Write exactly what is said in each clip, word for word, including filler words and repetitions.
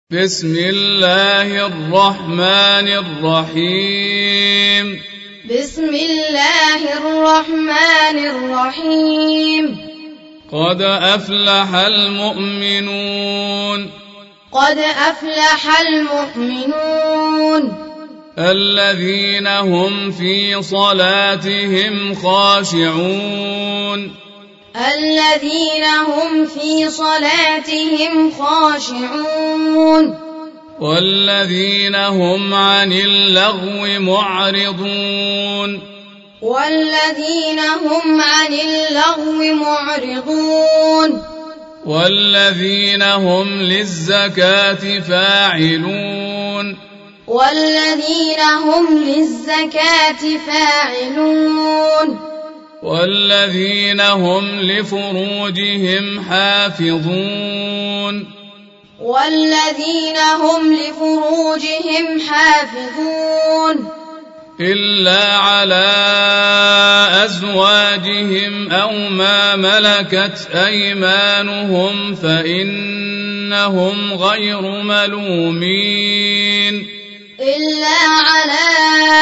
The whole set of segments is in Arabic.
بسم الله الرحمن الرحيم بسم الله الرحمن الرحيم قد أفلح المؤمنون قد أفلح المؤمنون الذين هم في صلاتهم خاشعون الذين هم في صلاتهم خاشعون والذين هم عن اللغو معرضون والذين هم عن اللغو معرضون والذين هم للزكاة فاعلون والذين هم للزكاة فاعلون والذين هم لفروجهم حافظون والذين هم لفروجهم حافظون إلا على أزواجهم أو ما ملكت أيمانهم فإنهم غير ملومين إلا على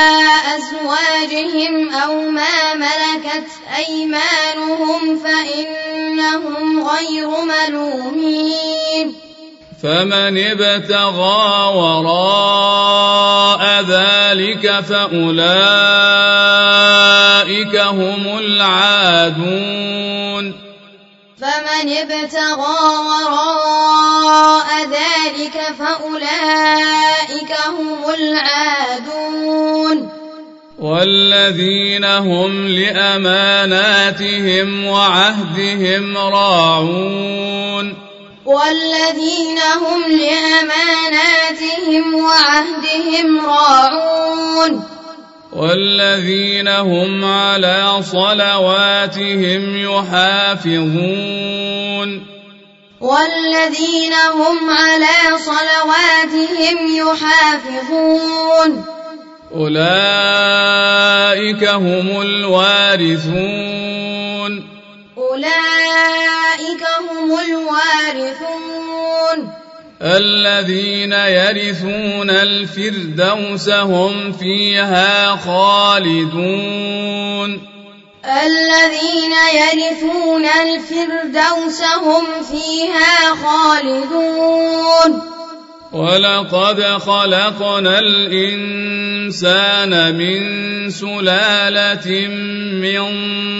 أزواجهم أو ما ملكت أيمانهم فإنهم غير ملومين فمن ابتغى وراء ذلك فأولئك هم العادون فمن ابتغى وراء ذلك فأولئك هم العادون والذين هم لأماناتهم وعهدهم راعون والذين هم لأماناتهم وعهدهم راعون والذين هم على صلواتهم يحافظون والذين هم على صلواتهم يحافظون أولئك هم الوارثون أولئك هم الوارثون الذين يرثون الفردوس هم فيها خالدون الذين يرثون الفردوس هم فيها خالدون ولقد خلقنا الإنسان من سلالة من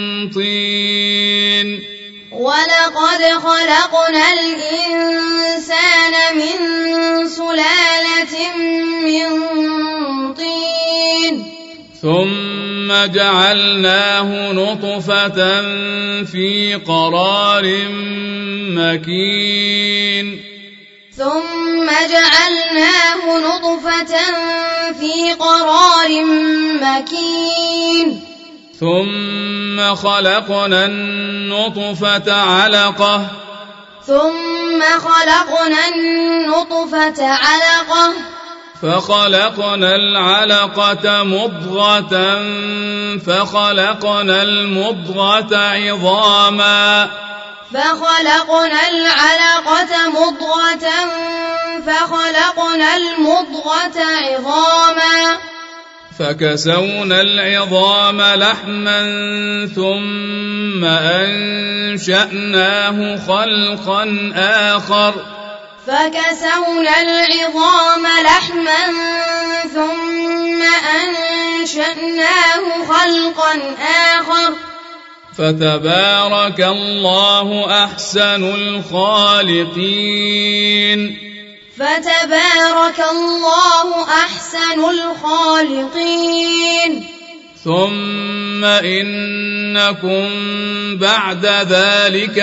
طين ولقد خلقنا الإنسان من سلالة من طين ثم جعلناه نطفة في قرار مكين ثم جعلناه نطفة في قرار مكين ثم خلقنا النطفة علقة ثم خلقنا النطفة علقة فخلقنا العلقة مضغة فخلقنا المضغة عظاما فخلقنا العلقة مضغة فخلقنا المضغة عظاما فكسونا العظام لحما ثم أنشأناه خلقا آخر فكسونا العظام لحما ثم أنشأناه خلقا آخر فتبارك الله أحسن الخالقين فتبارك الله أحسن الخالقين ثم إنكم بعد ذلك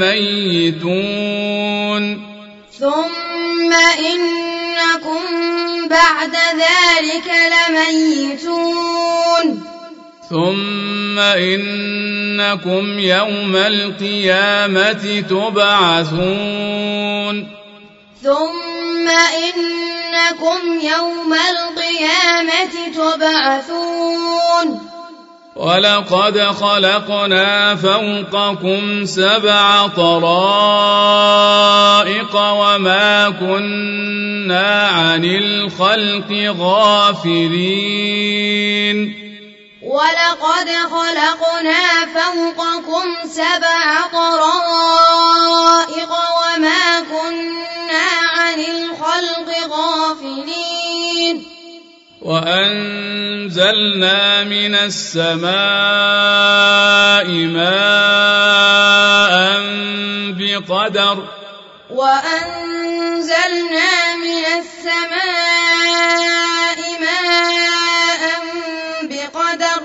لميتون ثم إنكم بعد ذلك لميتون ثم إنكم يوم القيامة تبعثون ثم إنكم يوم القيامة تبعثون ولقد خلقنا فوقكم سبع طرائق وما كنا عن الخلق غافلين ولقد خلقنا فوقكم سبع طرائق وما كنا عن الخلق غافلين وأنزلنا من السماء ماء بقدر وأنزلنا من السماء ماء بقدر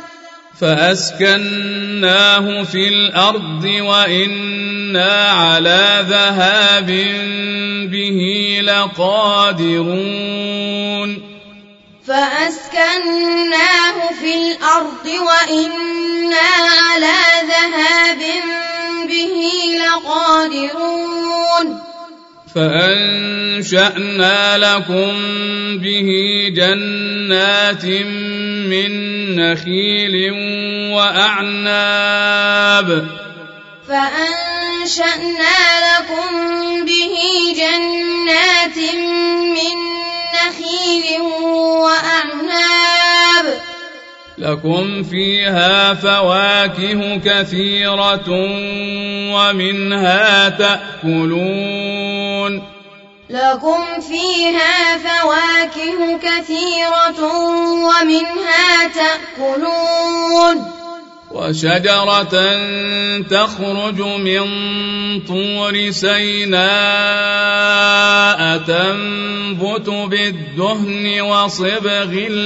فأسكناه في الأرض وإنا على ذهاب به لقادرون فأسكناه في الأرض وإنا على ذهاب به لقادرون فأنشأنا لكم به جنات من نخيل وأعناب فأنشأنا لكم به جنات من نخيل وأعناب لكم فيها فواكه كثيرة ومنها تأكلون لكم فيها فواكه كثيرة ومنها تأكلون وشجرة تخرج من طور سيناء تنبت بالدهن وصبغ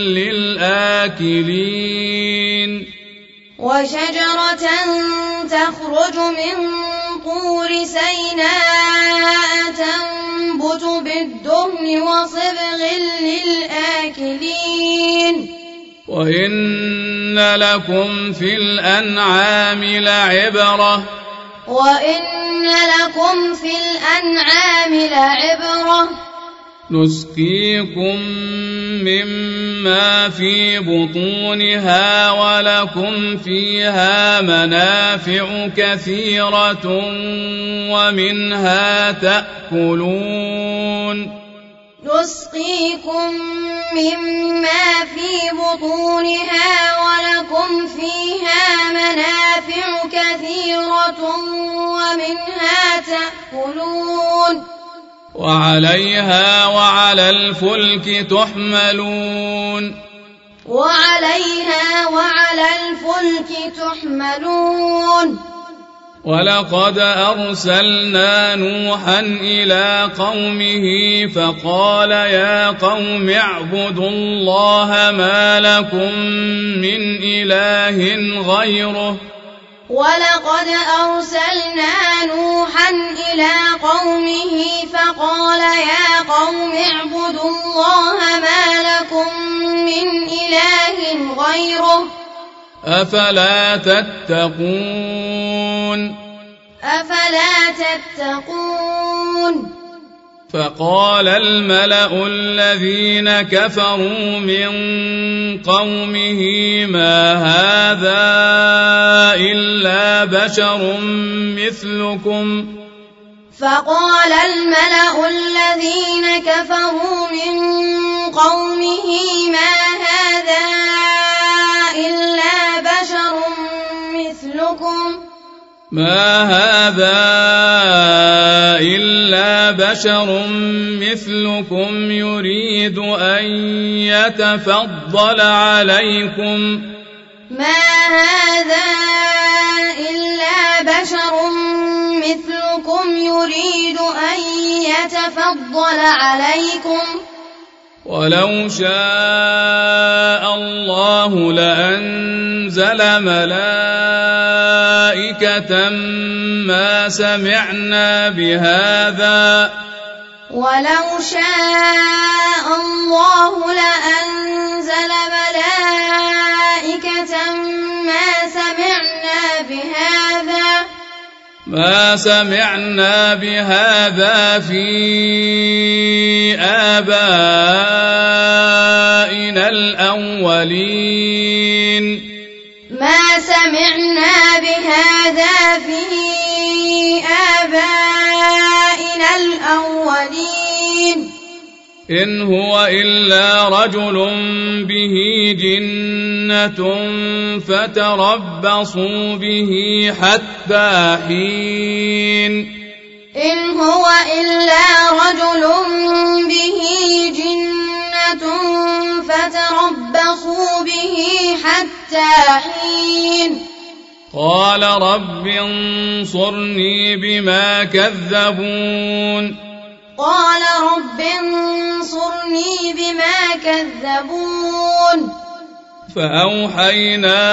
للآكلين وشجرة تخرج من طور سيناء تنبت بالدهن وصبغ للآكلين وإن لكم في الأنعام لعبرة وإن لكم في الأنعام لعبرة نسقيكم مما في بطونها ولكم فيها منافع كثيرة ومنها تأكلون نسقيكم مما في بطونها ولكم فيها منافع كثيرة ومنها تأكلون وعليها وعلى الفلك تحملون وعليها وعلى الفلك تحملون ولقد أرسلنا نوحا إلى قومه فقال يا قوم اعبدوا الله ما لكم من إله غيره ولقد أرسلنا نوحا إلى قومه فقال يا قوم اعبدوا الله ما لكم من إله غيره أفلا تتقون أفلا تتقون فقال الملأ الذين كفروا من قومه ما هذا إلا بشر مثلكم فقال الملأ الذين كفروا من قومه ما هذا إلا بشر مثلكم ما هذا إلا بشر مثلكم يريد أن يتفضل عليكم ما هذا إلا بشر مثلكم يريد أن يتفضل عليكم ولو شاء الله لأنزل ملائكة ما سمعنا بهذا ولو شاء الله لأنزل ملائكة ما سمعنا بهذا ما سمعنا بهذا في آبائنا الأولين ما سمعنا بهذا في آبائنا الأولين إن هو إلا رجل به جنة فتربصوا به حتى حين إن هو إلا رجل به جنة فتربصوا به حتى حين قال رب انصرني بما كذبون قال رب انصرني بما كذبون فأوحينا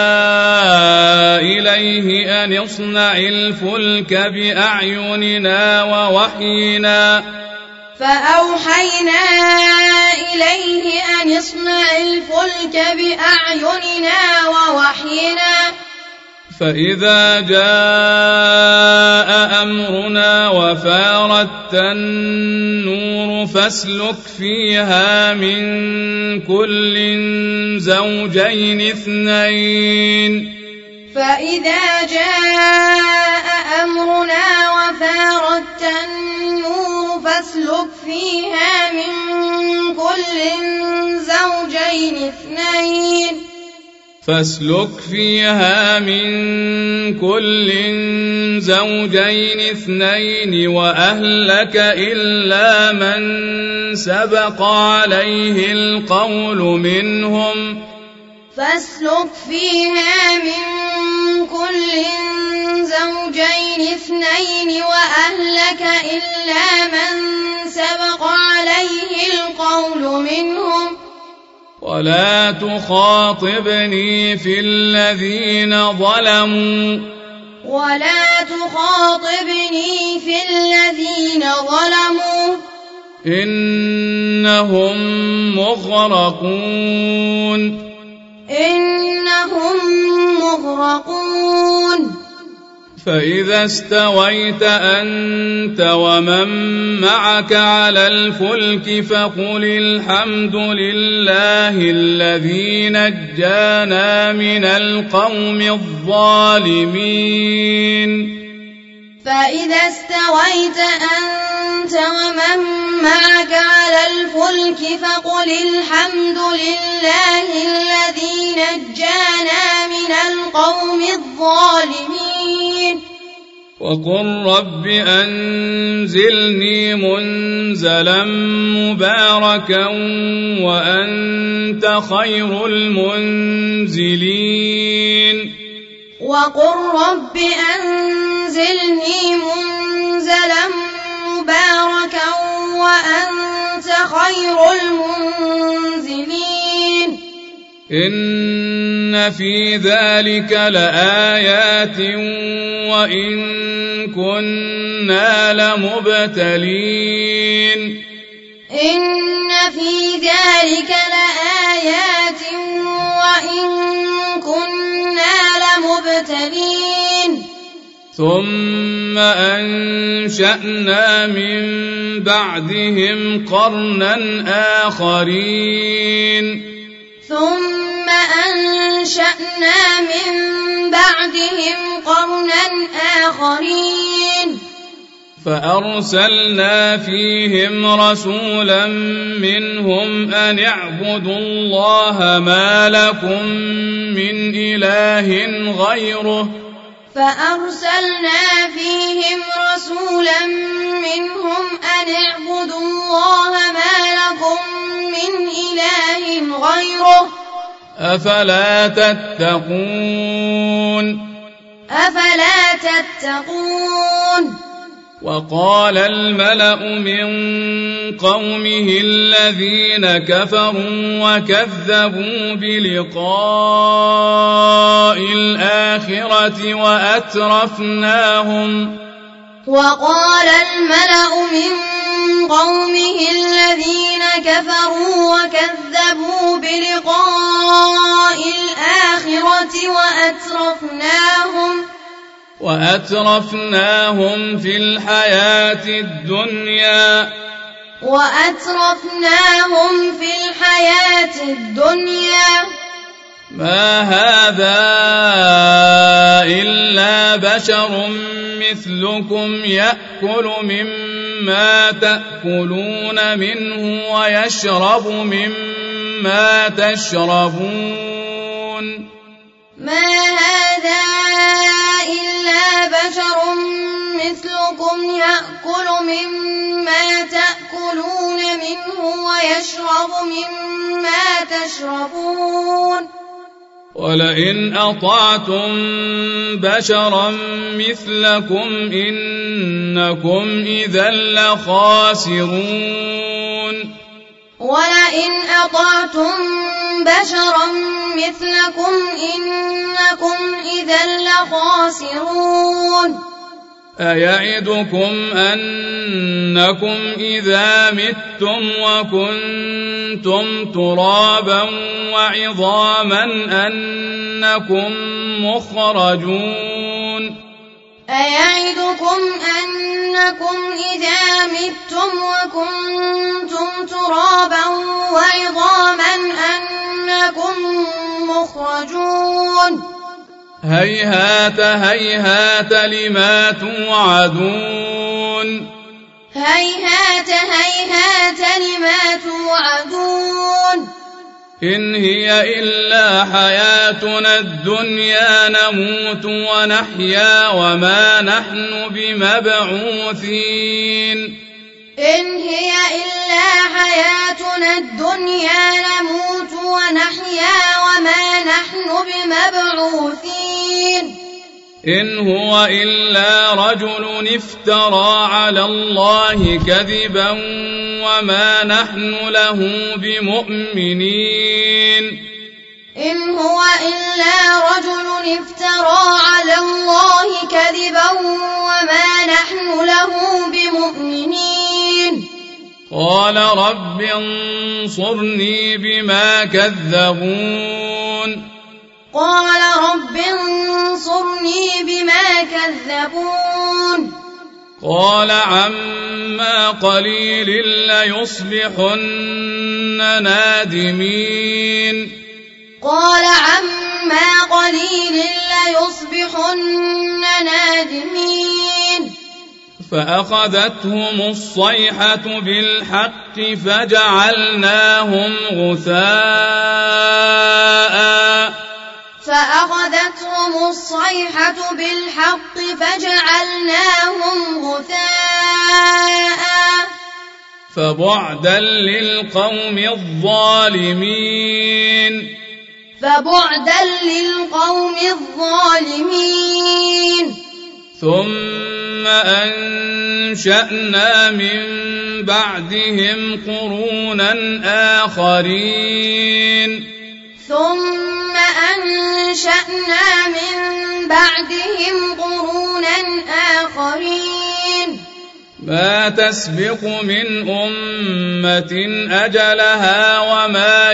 إليه أن اصنع الفلك بأعيننا ووحينا فأوحينا إليه أن اصنع الفلك بأعيننا ووحينا فإذا جاء أمرنا وفارت النور فاسلك فيها من كل زوجين اثنين فإذا جاء أمرنا وفارت النور فاسلك فيها من كل زوجين اثنين فاسلك فيها من كل زوجين اثنين وأهلك إلا من سبق عليه القول منهم فاسلك فيها من كل زوجين اثنين وأهلك إلا من سبق عليه القول منهم ولا تخاطبني في الذين ظلموا ولا تخاطبني في الذين ظلموا إنهم مغرقون إنهم مغرقون فإذا استويت أنت ومن معك على الفلك فقل الحمد لله الذي نجانا من القوم الظالمين فإذا استويت أنت ومن معك على الفلك فقل الحمد لله الذي نجانا من القوم الظالمين وقل رب أنزلني منزلا مباركا وأنت خير المنزلين وقل رب أنزلني منزلا مباركا وأنت خير المنزلين إن في ذلك لآيات وإن كنا لمبتلين إن في ذلك لآيات وإن كنا لمبتلين ثم أنشأنا من بعدهم قرنا آخرين ثم أنشأنا من بعدهم قرنا آخرين فأرسلنا فيهم رسولا منهم أن اعبدوا الله ما لكم من إله غيره فأرسلنا فيهم رسولا منهم أن اعبدوا الله ما لكم من إله غيره أفلا تتقون أفلا تتقون وقال الملأ من قومه الذين كفروا وكذبوا بلقاء الآخرة وأترفناهم وقال الملأ من قومه الذين كفروا وكذبوا بلقاء الآخرة وأترفناهم وأترفناهم في الحياة الدنيا وأترفناهم في الحياة الدنيا ما هذا إلا بشر مثلكم يأكل مما تأكلون منه ويشرب مما تشربون ما هذا إلا بشر مثلكم يأكل مما تأكلون منه ويشرب مما تشربون ولئن أطعتم بشرا مثلكم إنكم إذا لخاسرون ولئن أطعتم بشرا مثلكم إنكم إذا لخاسرون أيعدكم أنكم إذا متم وكنتم ترابا وعظاما أنكم مخرجون أيعدكم أنكم إذا متم وكنتم ترابا وعظاما أنكم مخرجون هيهات هيهات لما توعدون هيهات هيهات لما توعدون إن هي إلا حياتنا الدنيا نموت ونحيا وما نحن بمبعوثين إن هي إلا حياتنا الدنيا نموت ونحيا وما نحن بمبعوثين إن هو إلا رجل افترى على الله كذبا وما نحن له بمؤمنين إن هو إلا رجل افترى على الله كذبا وما نحن له بمؤمنين قال رب انصرني بما كذبون قال رب انصرني بما كذبون قال عما قليل ليصبحن نادمين قال عما قليل ليصبحن نادمين فأخذتهم الصيحة بالحق فجعلناهم غثاء فأخذتهم الصيحة بالحق فجعلناهم غثاء فبعدا للقوم الظالمين فبعدا للقوم الظالمين ثم أنشأنا من بعدهم قرونا آخرين ثم أنشأنا من بعدهم قرونا آخرين ما تسبق من أمة أجلها وما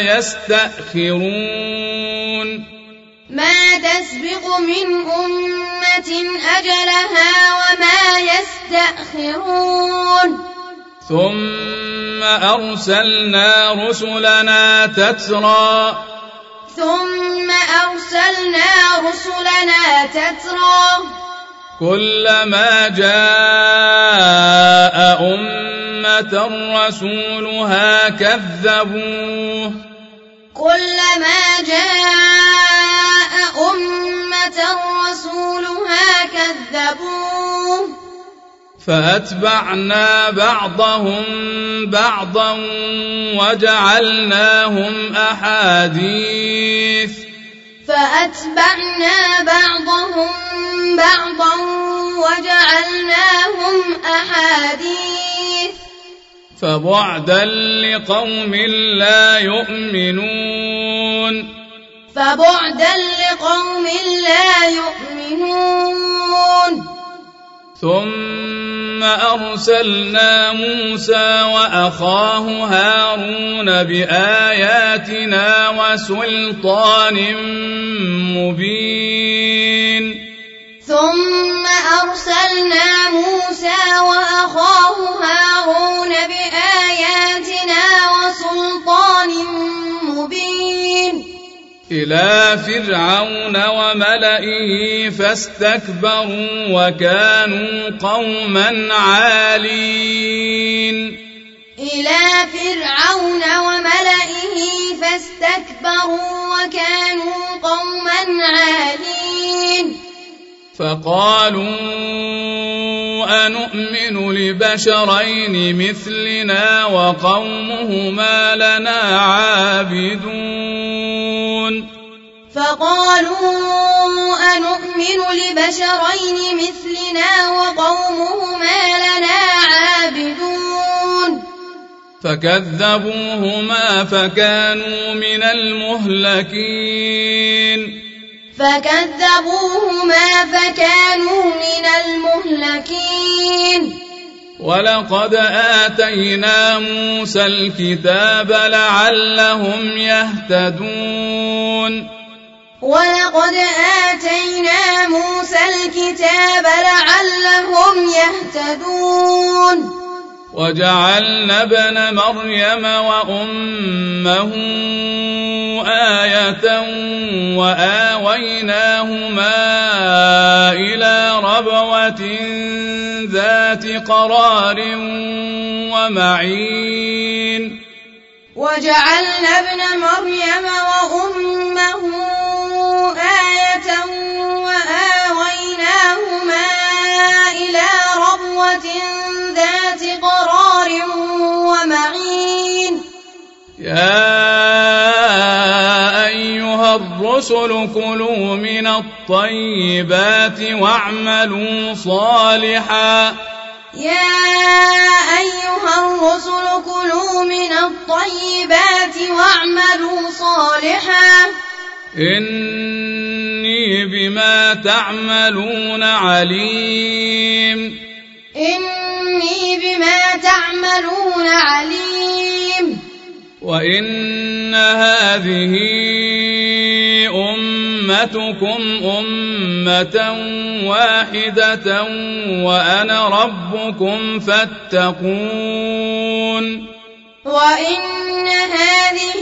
يستأخرون ما تسبق من أمة أجلها وما يستأخرون ثم أرسلنا رسلنا تترى ثم أرسلنا رسلنا تترى كلما جاء أمة رسولها كذبوه كلما جاء أمة رسولها كذبوه فأتبعنا بعضهم بعضا وجعلناهم أحاديث فأتبعنا بعضهم بعضا وجعلناهم أحاديث فبعدا لقوم لا يؤمنون فبعدا لقوم لا يؤمنون ثم أرسلنا موسى وأخاه هارون بآياتنا وسلطان مبين ثم أرسلنا موسى وأخاه هارون بآياتنا وسلطان مبين إلى فرعون وملئه فاستكبروا وكانوا قوما عالين إلى فرعون وملئه فاستكبروا وكانوا قوما عالين فقالوا أنؤمن لبشرين مثلنا وقومهما لنا عابدون فقالوا أنؤمن لبشرين مثلنا وقومهما لنا عابدون فكذبوهما فكانوا من المهلكين فكذبوهما فكانوا من المهلكين ولقد آتينا موسى الكتاب لعلهم يهتدون ولقد آتينا موسى الكتاب لعلهم يهتدون وجعلنا ابن مريم وأمه آية وآويناهما إلى ربوة ذات قرار ومعين وجعلنا ابن مريم وأمه آية وآويناهما إلى ربوة ذات قرار ومعين يا أيها الرسل كلوا من الطيبات واعملوا صالحا يا أيها الرسل كلوا من الطيبات واعملوا صالحا إني بما تعملون عليم إني بما تعملون عليم وإن هذه أمتكم أمة واحدة وأنا ربكم فاتقون وإن هذه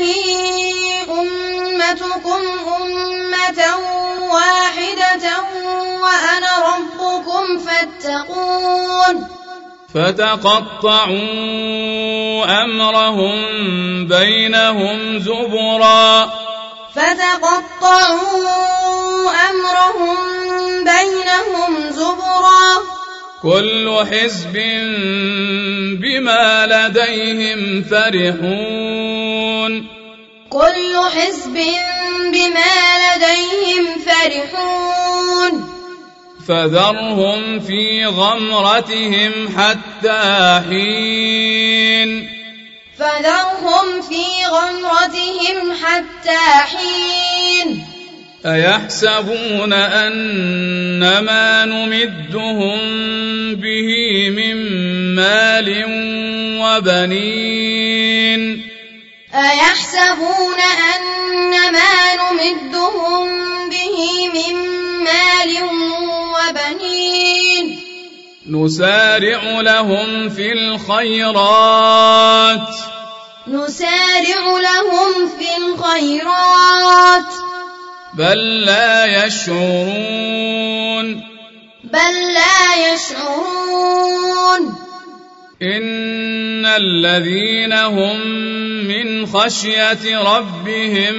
أمتكم أمة واحدة وأنا ربكم فاتقون فتقطعوا أمرهم بينهم زبرا فتقطعوا أمرهم بينهم زبرا كل حزب بما لديهم فرحون كل حزب بما لديهم فرحون فذرهم في غمرتهم حتى حين فذرهم في غمرتهم حتى حين أيحسبون أنما نمدهم به من مال وبنين أيحسبون أنما نمدهم به من مال وبنين نسارع لهم في الخيرات نسارع لهم في الخيرات بل لا يشعرون بل لا يشعرون إن الذين هم من خشية ربهم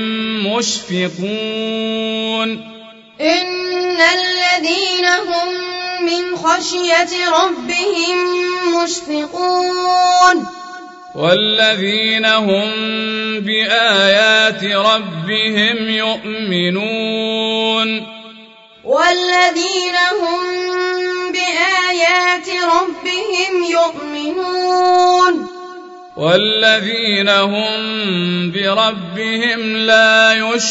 مشفقون إن الذين هم من خشية ربهم مشفقون والذين هم بآيات ربهم يؤمنون والذين هم بآيات ربهم يؤمنون والذين هم بربهم لا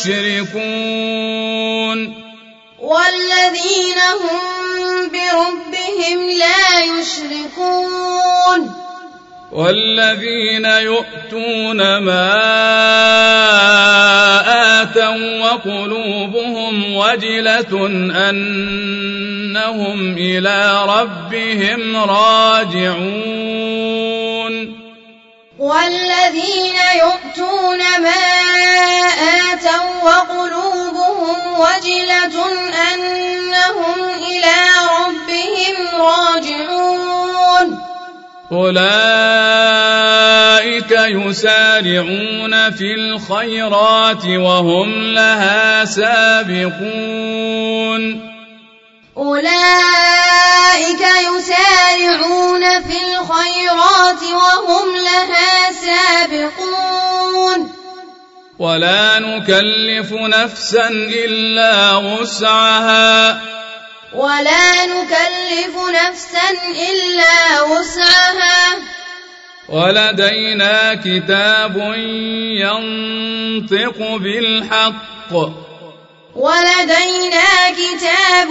يشركون والذين هم بربهم لا يشركون والذين يؤتون ما آتوا وقلوبهم وجلة أنهم إلى ربهم راجعون والذين يؤتون ما آتوا وقلوبهم وجلة أنهم إلى ربهم راجعون أولئك يسارعون في الخيرات وهم لها سابقون أولئك يسارعون في الخيرات وهم لها سابقون ولا نكلف نفسا إلا وسعها ولا نكلف نفسا إلا وسعها ولدينا كتاب ينطق بالحق ولدينا كتاب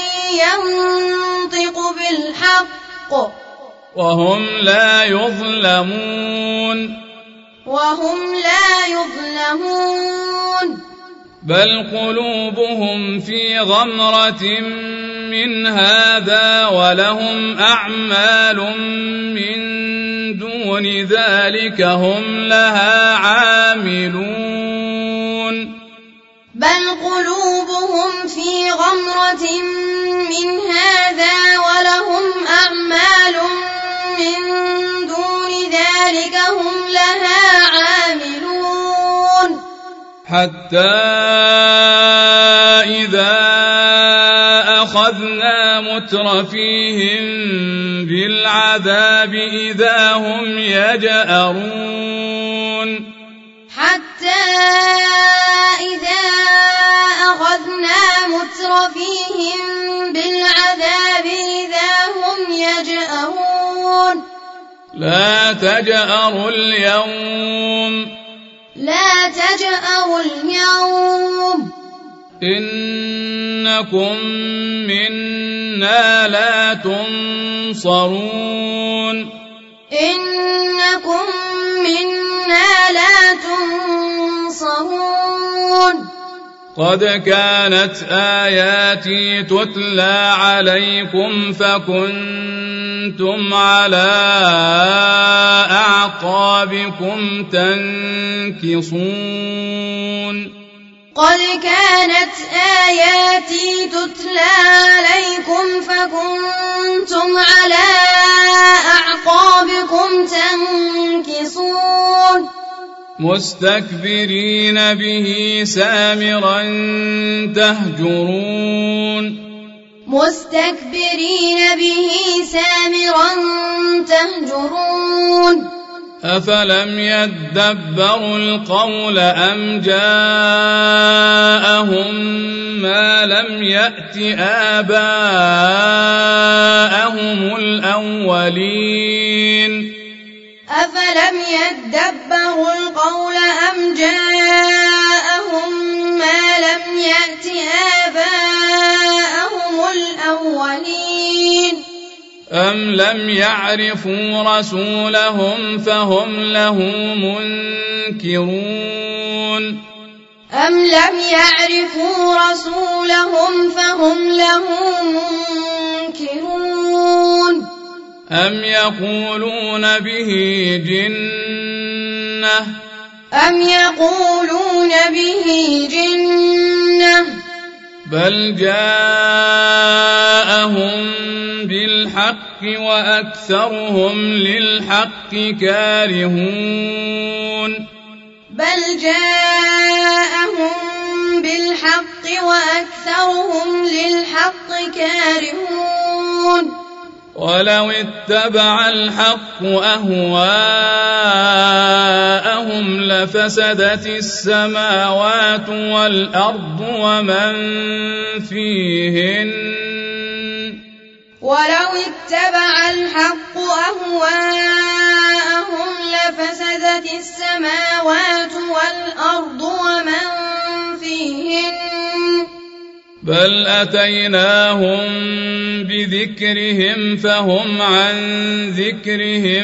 ينطق بالحق وهم لا يظلمون وهم لا يظلمون بل قلوبهم في غمرة من هذا ولهم أعمال من دون ذلك هم لها عاملون بل قلوبهم في غمرة من هذا ولهم أعمال من دون ذلك هم لها عاملون حتى إذا أخذنا مترفيهم بالعذاب إذا هم يجأرون حتى إذا أخذنا مترفيهم بالعذاب إذا هم يجأرون لا تجأروا اليوم لا تجأروا اليوم إنكم منا لا تنصرون إنكم منا لا تنصرون قد كانت آياتي تتلى عليكم فكنتم على أعقابكم تنكصون قد كانت آياتي تتلى عليكم فكنتم على أعقابكم تنكصون مستكبرين به سامرا تهجرون مستكبرين به سامرا تهجرون أفلم يدبروا القول أم جاءهم ما لم يأت آباءهم الأولين أفلم يدبروا القول أم جاءهم ما لم يأت آباءهم الأولين أم لم يعرفوا رسولهم فهم له منكرون أم لم يعرفوا رسولهم فهم له منكرون أم يقولون به جنة أم يقولون به جنة بل جاءهم بالحق وأكثرهم للحق كارهون بل جاءهم بالحق وأكثرهم للحق كارهون ولو اتبع الحق أهواءهم لفسدت السماوات والأرض ومن فيهن ولو اتبع الحق أهواءهم لفسدت السماوات والأرض ومن فيهن بل أتيناهم بذكرهم فهم عن ذكرهم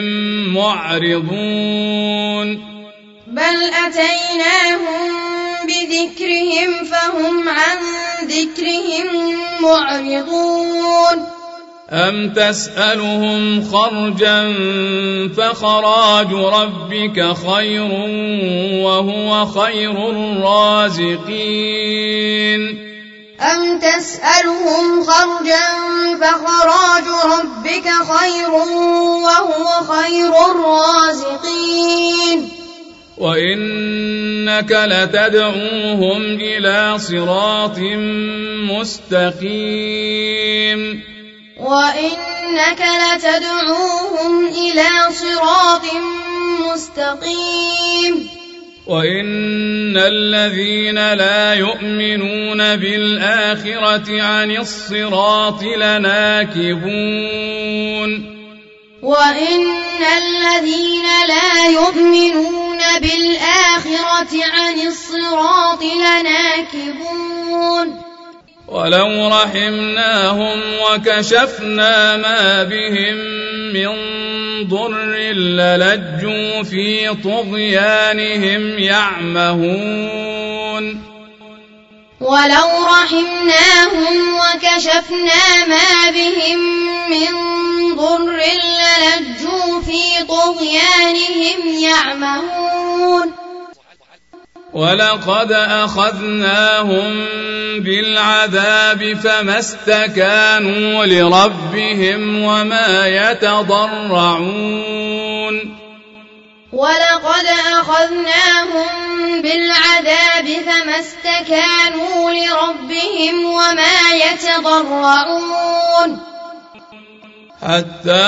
معرضون بل أتيناهم بذكرهم فهم عن ذكرهم معرضون أم تسألهم خرجا فخراج ربك خير وهو خير الرازقين أم تسألهم خرجا فخراج ربك خير وهو خير الرازقين وإنك لتدعوهم إلى صراط مستقيم وإنك لتدعوهم إلى صراط مستقيم وإن الذين لا يؤمنون بالآخرة عن الصراط لناكبون وإن الذين لا يؤمنون بالآخرة عن الصراط لناكبون ولو رحمناهم وكشفنا ما بهم من ضر للجوا في طغيانهم يعمهون ولو رحمناهم وكشفنا ما بهم من ضر للجوا في طغيانهم يعمهون ولقد أخذناهم بالعذاب فما استكانوا لربهم وما يتضرعون ولقد أخذناهم بالعذاب فما استكانوا لربهم وما يتضرعون حتى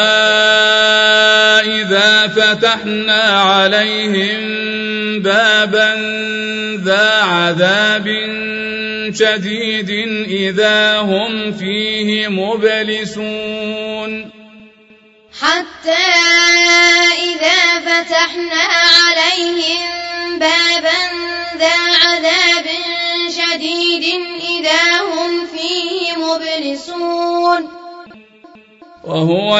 إذا فتحنا عليهم بابا ذا عذاب شديد إذا هم فيه مبلسون حتى إذا فتحنا عليهم بابا ذا عذاب شديد إذا هم فيه مبلسون وهو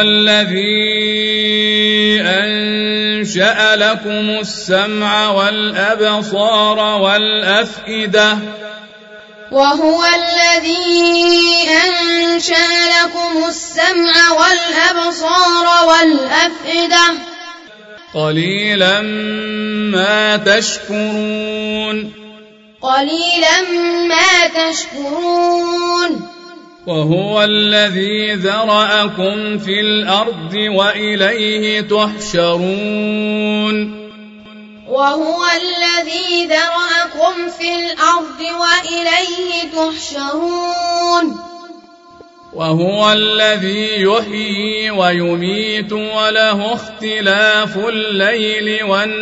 الذي أنشأ لكم السمع والأبصار والأفئدة وهو الذي أنشأ لكم السمع والأبصار والأفئدة قليلا ما تشكرون قليلا ما تشكرون وهو الذي ذرأكم في الأرض وإليه تحشرون وهو الذي ذرأكم في الأرض وإليه تحشرون وهو الذي يحيي ويميت وله اختلاف الليل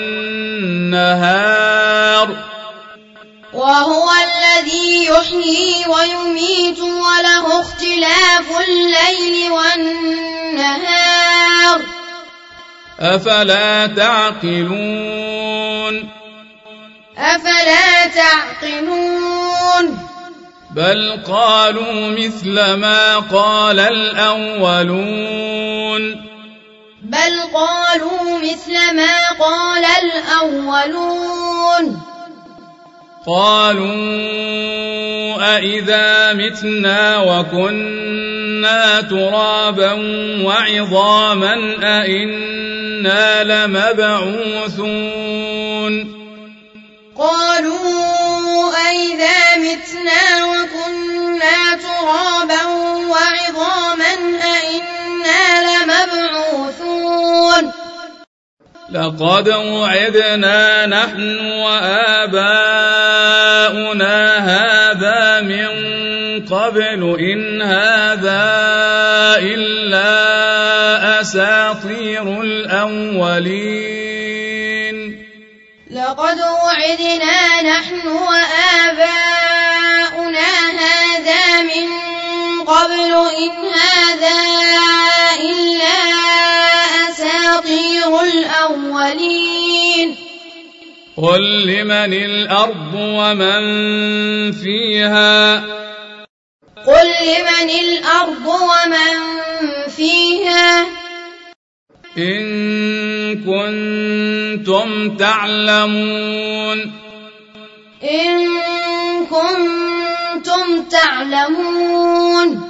والنهار وهو الذي يحيي ويميت وله اختلاف الليل والنهار أفلا تعقلون أفلا تعقلون بل قالوا مثل ما قال الأولون بل قالوا مثل ما قال الأولون قالوا أإذا متنا وكنا ترابا وعظاما أإنا لمبعوثون قالوا أإذا متنا وكنا ترابا وعظاما أإنا لمبعوثون لقد وعدنا نحن وآباؤنا هذا من قبل إن هذا إلا أساطير الأولين لقد وعدنا نحن وآباؤنا هذا من قبل إن هذا إلا أساطير الأولين قل لمن الأرض ومن فيها قل لمن الأرض ومن فيها إن كنتم تعلمون إن كنتم تعلمون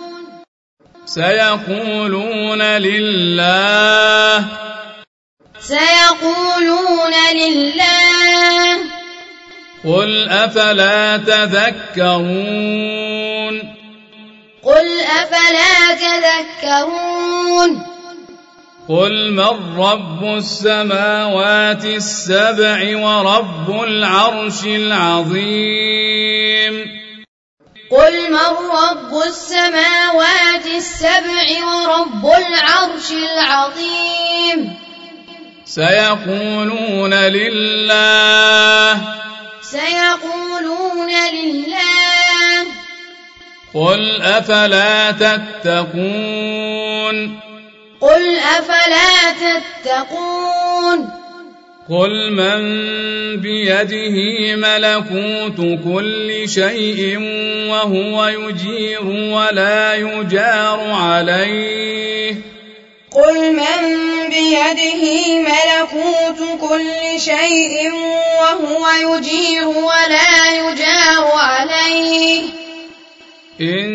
سيقولون لله سيقولون لله قل أفلا تذكرون قل أفلا تذكرون قل من رب السماوات السبع ورب العرش العظيم قل من رب السماوات السبع ورب العرش العظيم سيقولون لله سيقولون لله قل أفلا تتقون قل أفلا تتقون قل من بيده ملكوت كل شيء وهو يجير ولا يجار عليه قل من بيده ملكوت كل شيء وهو يجير ولا يجار عليه إن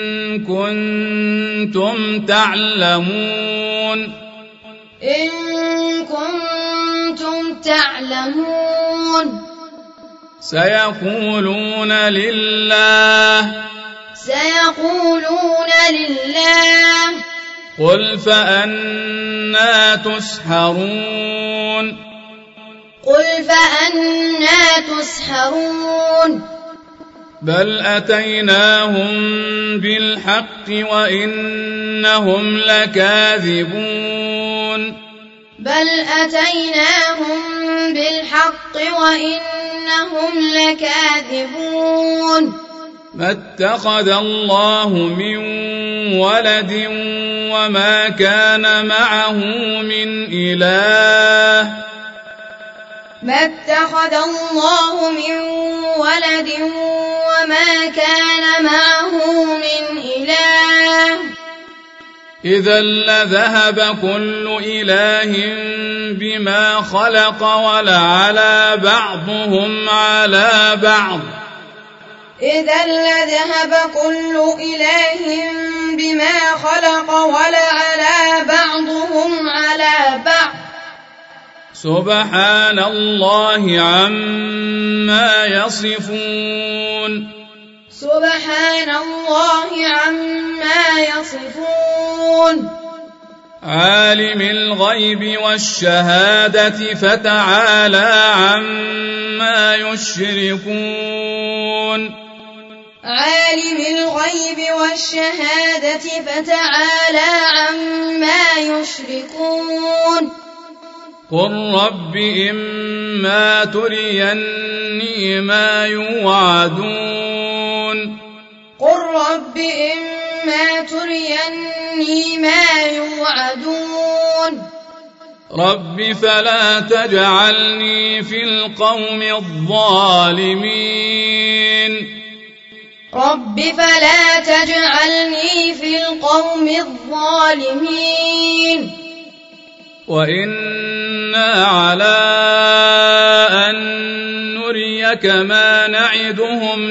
كنتم تعلمون إن كنتم تعلمون سيقولون لله سيقولون لله قل فأنى تسحرون قل فأنى تسحرون بل أتيناهم بالحق وإنهم لكاذبون بل أتيناهم بالحق وإنهم لكاذبون ما اتخذ الله من ولد وما كان معه من إله ما اتخذ الله من ولد وما كان معه من إله إذا لذهب كل إله بما خلق ولعلى بعضهم على بعض إذا لذهب كل إله بما خلق ولعلى بعضهم على بعض سبحان الله عما يصفون سبحان الله عما يصفون عالم الغيب والشهادة فتعالى عما يشركون عالم الغيب والشهادة فتعالى عما يشركون قل رب إما تريني ما يوعدون قل رب إما تريني ما يوعدون رب فلا تجعلني في القوم الظالمين رب فلا تجعلني في القوم الظالمين وإنا على أن نريك ما نعدهم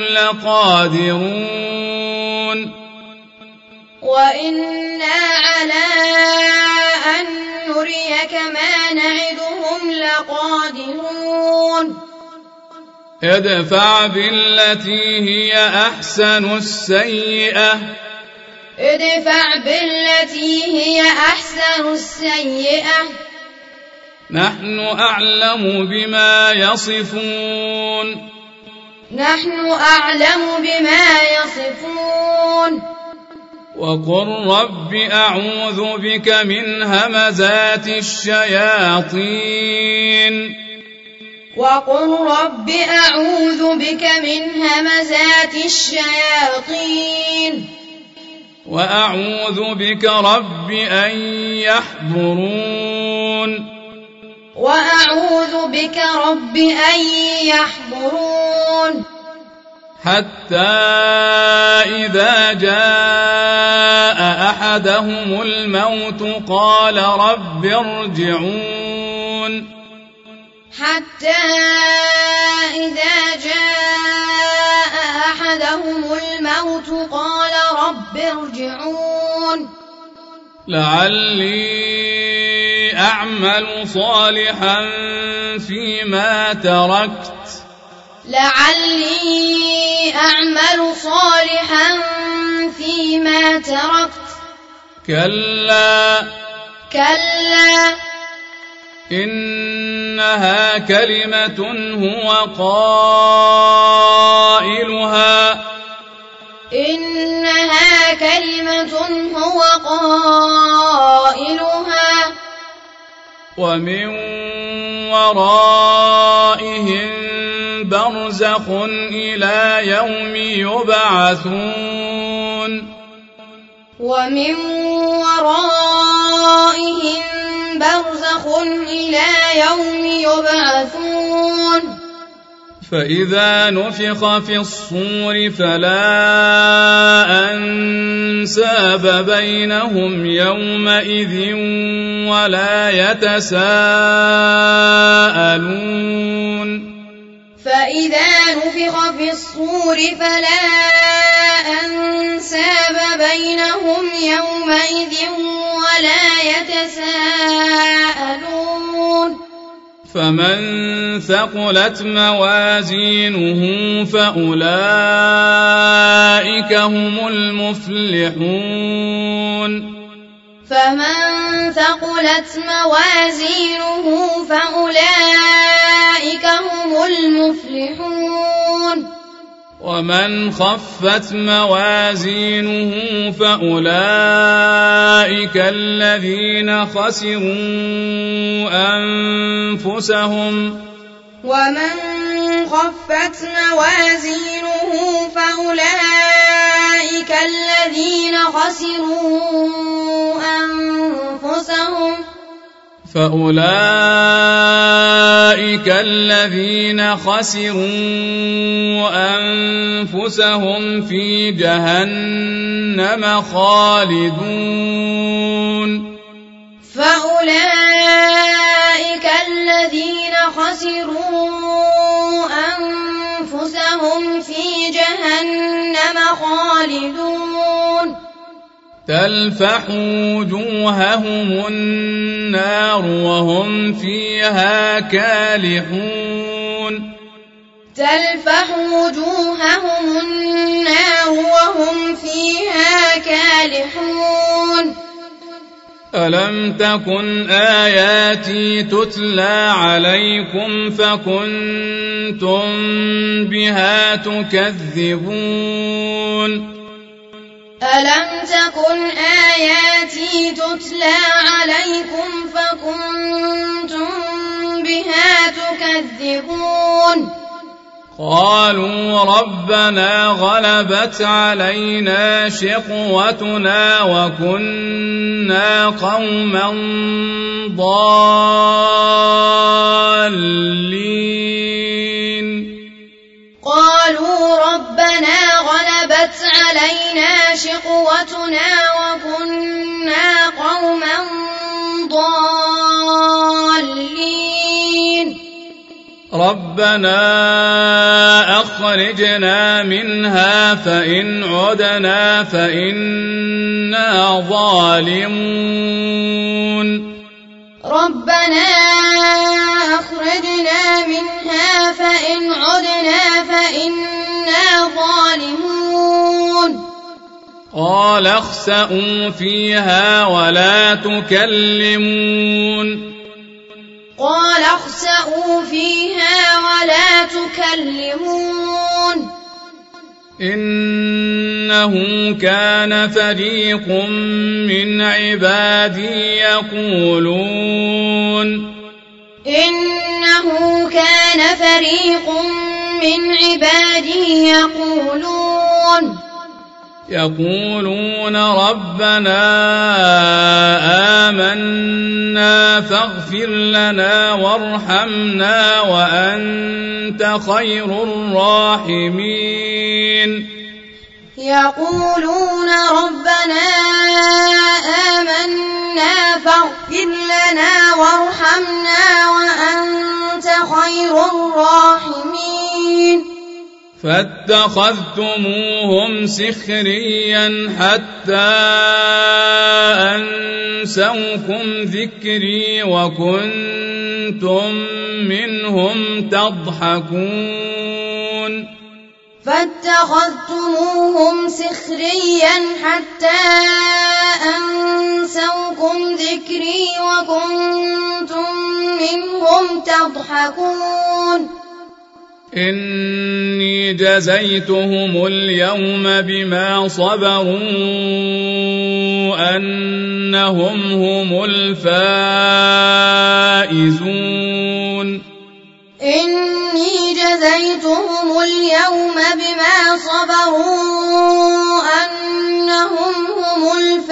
لقادرون وإنا على أن نريك ما نعدهم لقادرون ادفع بالتي هي أحسن السيئة ادفع بالتي هي أحسن السيئة نحن أعلم بما يصفون نحن أعلم بما يصفون وقل رب أعوذ بك من همزات الشياطين وقل رب أعوذ بك من همزات الشياطين وأعوذ بك رب أن يحضرون وأعوذ بك رب أن يحضرون حتى إذا جاء أحدهم الموت قال رب ارجعون حتى إذا جاء أحدهم الموت قال رب ارجعون لعلي أعمل صالحا فيما تركت لعلي أعمل صالحا فيما تركت كلا كلا إنها كلمة هو قائلها إنها كلمة هو قائلها ومن ورائهم برزخ إلى يوم يبعثون ومن ورائهم برزخ إلى يوم يبعثون فإذا نفخ في الصور فلا أنساب بينهم يومئذ ولا يتساءلون فإذا نفخ في الصور فلا أنساب بينهم يومئذ ولا يتساءلون فمن ثقلت موازينه فأولئك هم المفلحون فمن ثقلت موازينه فأولئك هم المفلحون ومن خفت موازينه فأولئك الذين خسروا أنفسهم ومن خفت موازينه فأولئك الذين خسروا أنفسهم فأولئك الذين خسروا أنفسهم في جهنم خالدون فأولئك الذين خسروا أنفسهم في جهنم خالدون تلفح وجوههم النار وهم فيها كالحون تلفح وجوههم النار وهم فيها كالحون ألم تكن آياتي تتلى عليكم فكنتم بها تكذبون ألم تكن آياتي تتلى عليكم فكنتم بها تكذبون قالوا ربنا غلبت علينا شقوتنا وكنا قوما ضالين قالوا ربنا غلبت علينا شقوتنا وكنا قوما ضالين ربنا أخرجنا منها فإن عدنا فإنا ظالمون ربنا أخرجنا منها فإن عدنا فإنا ظالمون قال اخسئوا فيها ولا تكلمون قال اخسئوا فيها ولا تكلمون إنه كان فريق من عبادي يقولون إنه كان فريق من عبادي يقولون يقولون ربنا آمنا فاغفر لنا وارحمنا وأنت خير الراحمين يقولون ربنا آمنا فاغفر لنا وارحمنا وأنت خير الراحمين فاتخذتموهم سخريا حتى أنسوكم ذكري وكنتم منهم تضحكون فاتخذتموهم سخريا حتى أنسوكم ذكري وكنتم منهم تضحكون إني جزيتهم اليوم بما صبروا أنهم هم الفائزون إني جزيتهم اليوم بما صبروا أنهم هم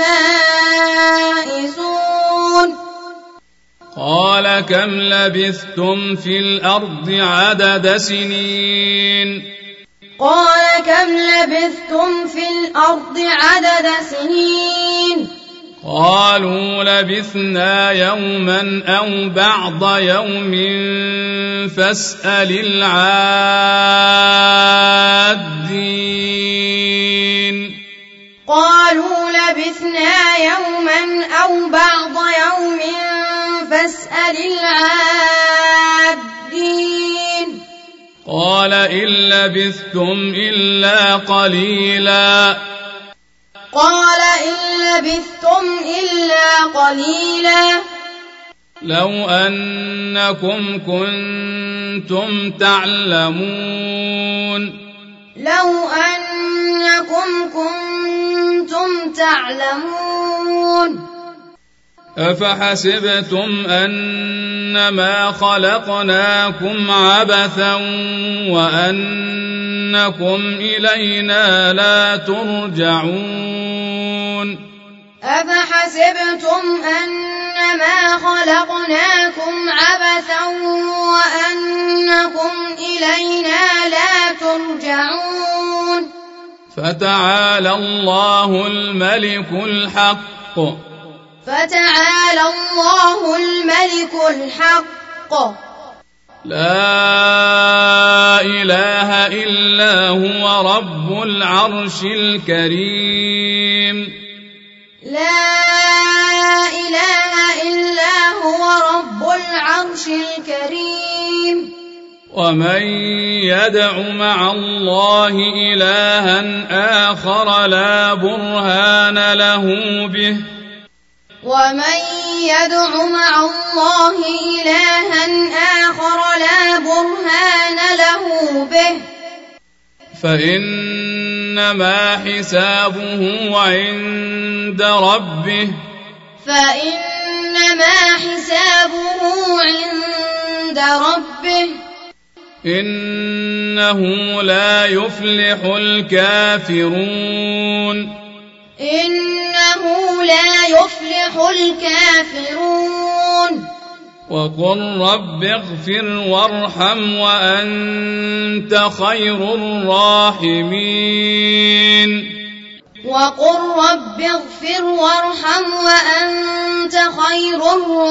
الفائزون قال كم لبثتم في الأرض عدد سنين قال كم لبثتم في الأرض عدد سنين قالوا لبثنا يوما أو بعض يوم فاسأل العادين قالوا لبثنا يوما أو بعض يوم فاسأل العادين قال إن لبثتم إلا قليلا قال إن لبثتم إلا قليلا لو أنكم كنتم تعلمون لو أنكم كنتم تعلمون أفحسبتم أنما خلقناكم عبثا وأنكم إلينا لا ترجعون أفحسبتم أنما خلقناكم عبثا وأنكم إلينا لا ترجعون فتعالى الله الملك الحق فتعالى الله الملك الحق لا إله إلا هو رب العرش الكريم لا إله إلا هو رب العرش الكريم ومن يدع مع الله إلها آخر لا برهان له به ومن يدع مع الله إلها آخر لا برهان له به فإنما حسابه عند ربه فإنما حسابه عند ربه إنه لا يفلح الكافرون إنه لا يفلح الكافرون وقل رب اغفر وارحم وأنت خير الراحمين وقل رب اغفر وارحم وأنت خير الراحمين